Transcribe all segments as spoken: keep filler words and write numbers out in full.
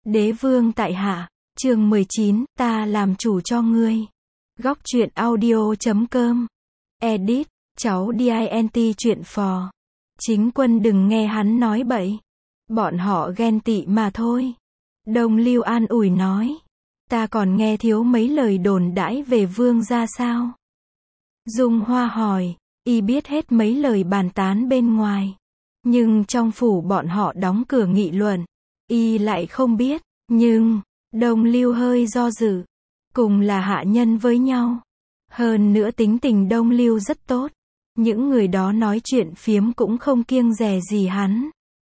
Đế vương tại hạ, chương mười chín, ta làm chủ cho ngươi. Góc truyện audio chấm com. Edit, cháu Dint chuyện phò. Chính quân đừng nghe hắn nói bậy. Bọn họ ghen tị mà thôi. Đông Lưu an ủi nói. Ta còn nghe thiếu mấy lời đồn đãi về vương gia sao? Dung Hoa hỏi, y biết hết mấy lời bàn tán bên ngoài. Nhưng trong phủ bọn họ đóng cửa nghị luận, y lại không biết. Nhưng, Đông Lưu hơi do dự. Cùng là hạ nhân với nhau. Hơn nữa tính tình Đông Lưu rất tốt. Những người đó nói chuyện phiếm cũng không kiêng dè gì hắn.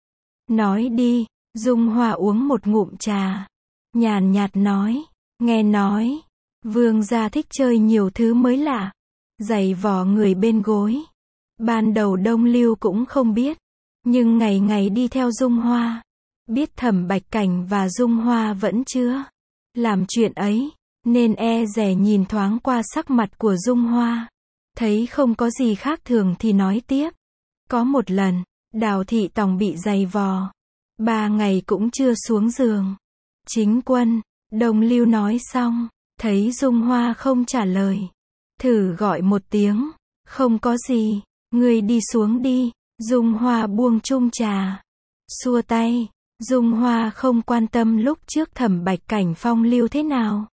Nói đi, Dung Hoa uống một ngụm trà. Nhàn nhạt nói, nghe nói, vương gia thích chơi nhiều thứ mới lạ. Giày vò người bên gối. Ban đầu Đông Lưu cũng không biết. Nhưng ngày ngày đi theo Dung Hoa. Biết Thẩm Bạch Cảnh và Dung Hoa vẫn chưa làm chuyện ấy. Nên e dè nhìn thoáng qua sắc mặt của Dung Hoa. Thấy không có gì khác thường thì nói tiếp. Có một lần, Đào Thị Tòng bị giày vò. Ba ngày cũng chưa xuống giường. Chính quân, Đông Lưu nói xong. Thấy Dung Hoa không trả lời. Thử gọi một tiếng. Không có gì, ngươi đi xuống đi. Dung Hoa buông chung trà. Xua tay. Dung Hoa không quan tâm lúc trước Thẩm Bạch Cảnh phong lưu thế nào.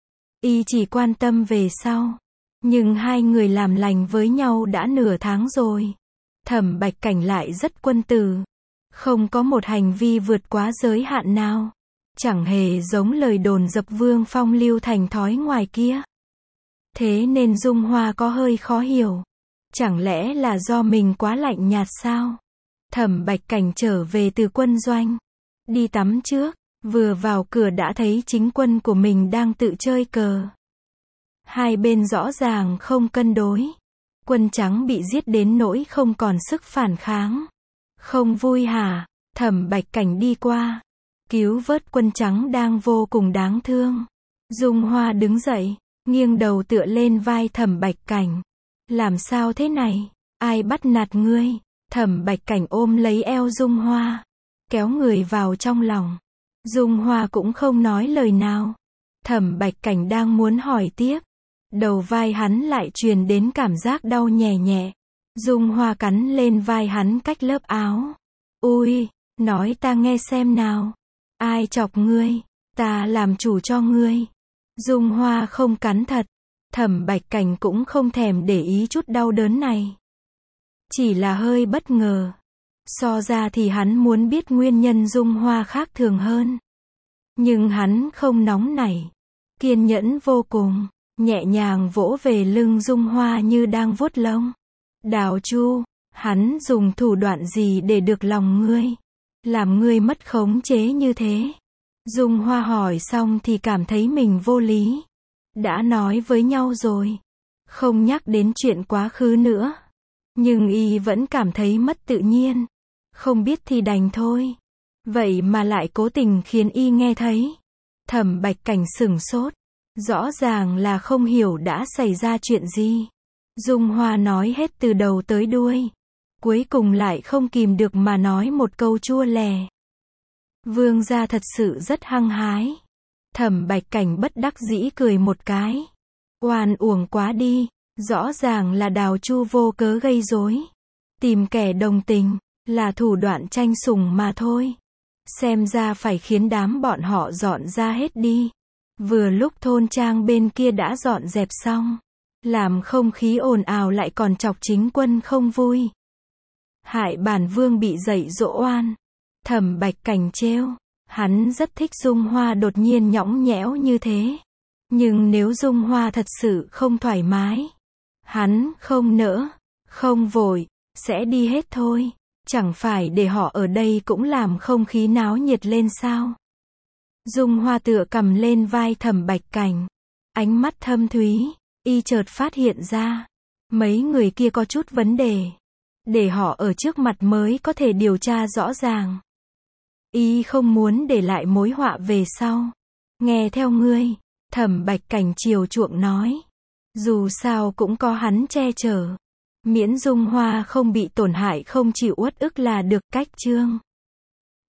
Y chỉ quan tâm về sau. Nhưng hai người làm lành với nhau đã nửa tháng rồi. Thẩm Bạch Cảnh lại rất quân tử. Không có một hành vi vượt quá giới hạn nào. Chẳng hề giống lời đồn dập vương phong lưu thành thói ngoài kia. Thế nên Dung Hoa có hơi khó hiểu. Chẳng lẽ là do mình quá lạnh nhạt sao? Thẩm Bạch Cảnh trở về từ quân doanh. Đi tắm trước. Vừa vào cửa đã thấy chính quân của mình đang tự chơi cờ. Hai bên rõ ràng không cân đối. Quân trắng bị giết đến nỗi không còn sức phản kháng. Không vui hả? Thẩm Bạch Cảnh đi qua. Cứu vớt quân trắng đang vô cùng đáng thương. Dung Hoa đứng dậy. Nghiêng đầu tựa lên vai Thẩm Bạch Cảnh. Làm sao thế này? Ai bắt nạt ngươi? Thẩm Bạch Cảnh ôm lấy eo Dung Hoa. Kéo người vào trong lòng. Dung Hoa cũng không nói lời nào. Thẩm Bạch Cảnh đang muốn hỏi tiếp. Đầu vai hắn lại truyền đến cảm giác đau nhẹ nhẹ. Dung Hoa cắn lên vai hắn cách lớp áo. Ui, nói ta nghe xem nào. Ai chọc ngươi? Ta làm chủ cho ngươi. Dung Hoa không cắn thật. Thẩm Bạch Cảnh cũng không thèm để ý chút đau đớn này. Chỉ là hơi bất ngờ. So ra thì hắn muốn biết nguyên nhân Dung Hoa khác thường hơn. Nhưng hắn không nóng nảy. Kiên nhẫn vô cùng. Nhẹ nhàng vỗ về lưng Dung Hoa như đang vuốt lông. Đào Chu, hắn dùng thủ đoạn gì để được lòng ngươi? Làm ngươi mất khống chế như thế? Dung Hoa hỏi xong thì cảm thấy mình vô lý. Đã nói với nhau rồi. Không nhắc đến chuyện quá khứ nữa. Nhưng y vẫn cảm thấy mất tự nhiên. Không biết thì đành thôi. Vậy mà lại cố tình khiến y nghe thấy. Thẩm Bạch Cảnh sửng sốt. Rõ ràng là không hiểu đã xảy ra chuyện gì. Dung Hoa nói hết từ đầu tới đuôi. Cuối cùng lại không kìm được mà nói một câu chua lè. Vương gia thật sự rất hăng hái. Thẩm Bạch Cảnh bất đắc dĩ cười một cái. Oan uổng quá đi. Rõ ràng là Đào Chu vô cớ gây rối. Tìm kẻ đồng tình. Là thủ đoạn tranh sủng mà thôi. Xem ra phải khiến đám bọn họ dọn ra hết đi. Vừa lúc thôn trang bên kia đã dọn dẹp xong. Làm không khí ồn ào lại còn chọc chính quân không vui. Hại bản vương bị dạy dỗ oan. Thẩm Bạch Cảnh trêu. Hắn rất thích Dung Hoa đột nhiên nhõng nhẽo như thế. Nhưng nếu Dung Hoa thật sự không thoải mái. Hắn không nỡ. Không vội. Sẽ đi hết thôi. Chẳng phải để họ ở đây cũng làm không khí náo nhiệt lên sao? Dung Hoa tựa cầm lên vai Thẩm Bạch Cảnh. Ánh mắt thâm thúy. Y chợt phát hiện ra. Mấy người kia có chút vấn đề. Để họ ở trước mặt mới có thể điều tra rõ ràng. Y không muốn để lại mối họa về sau. Nghe theo ngươi. Thẩm Bạch Cảnh chiều chuộng nói. Dù sao cũng có hắn che chở. Miễn Dung Hoa không bị tổn hại không chịu uất ức là được. Cách chương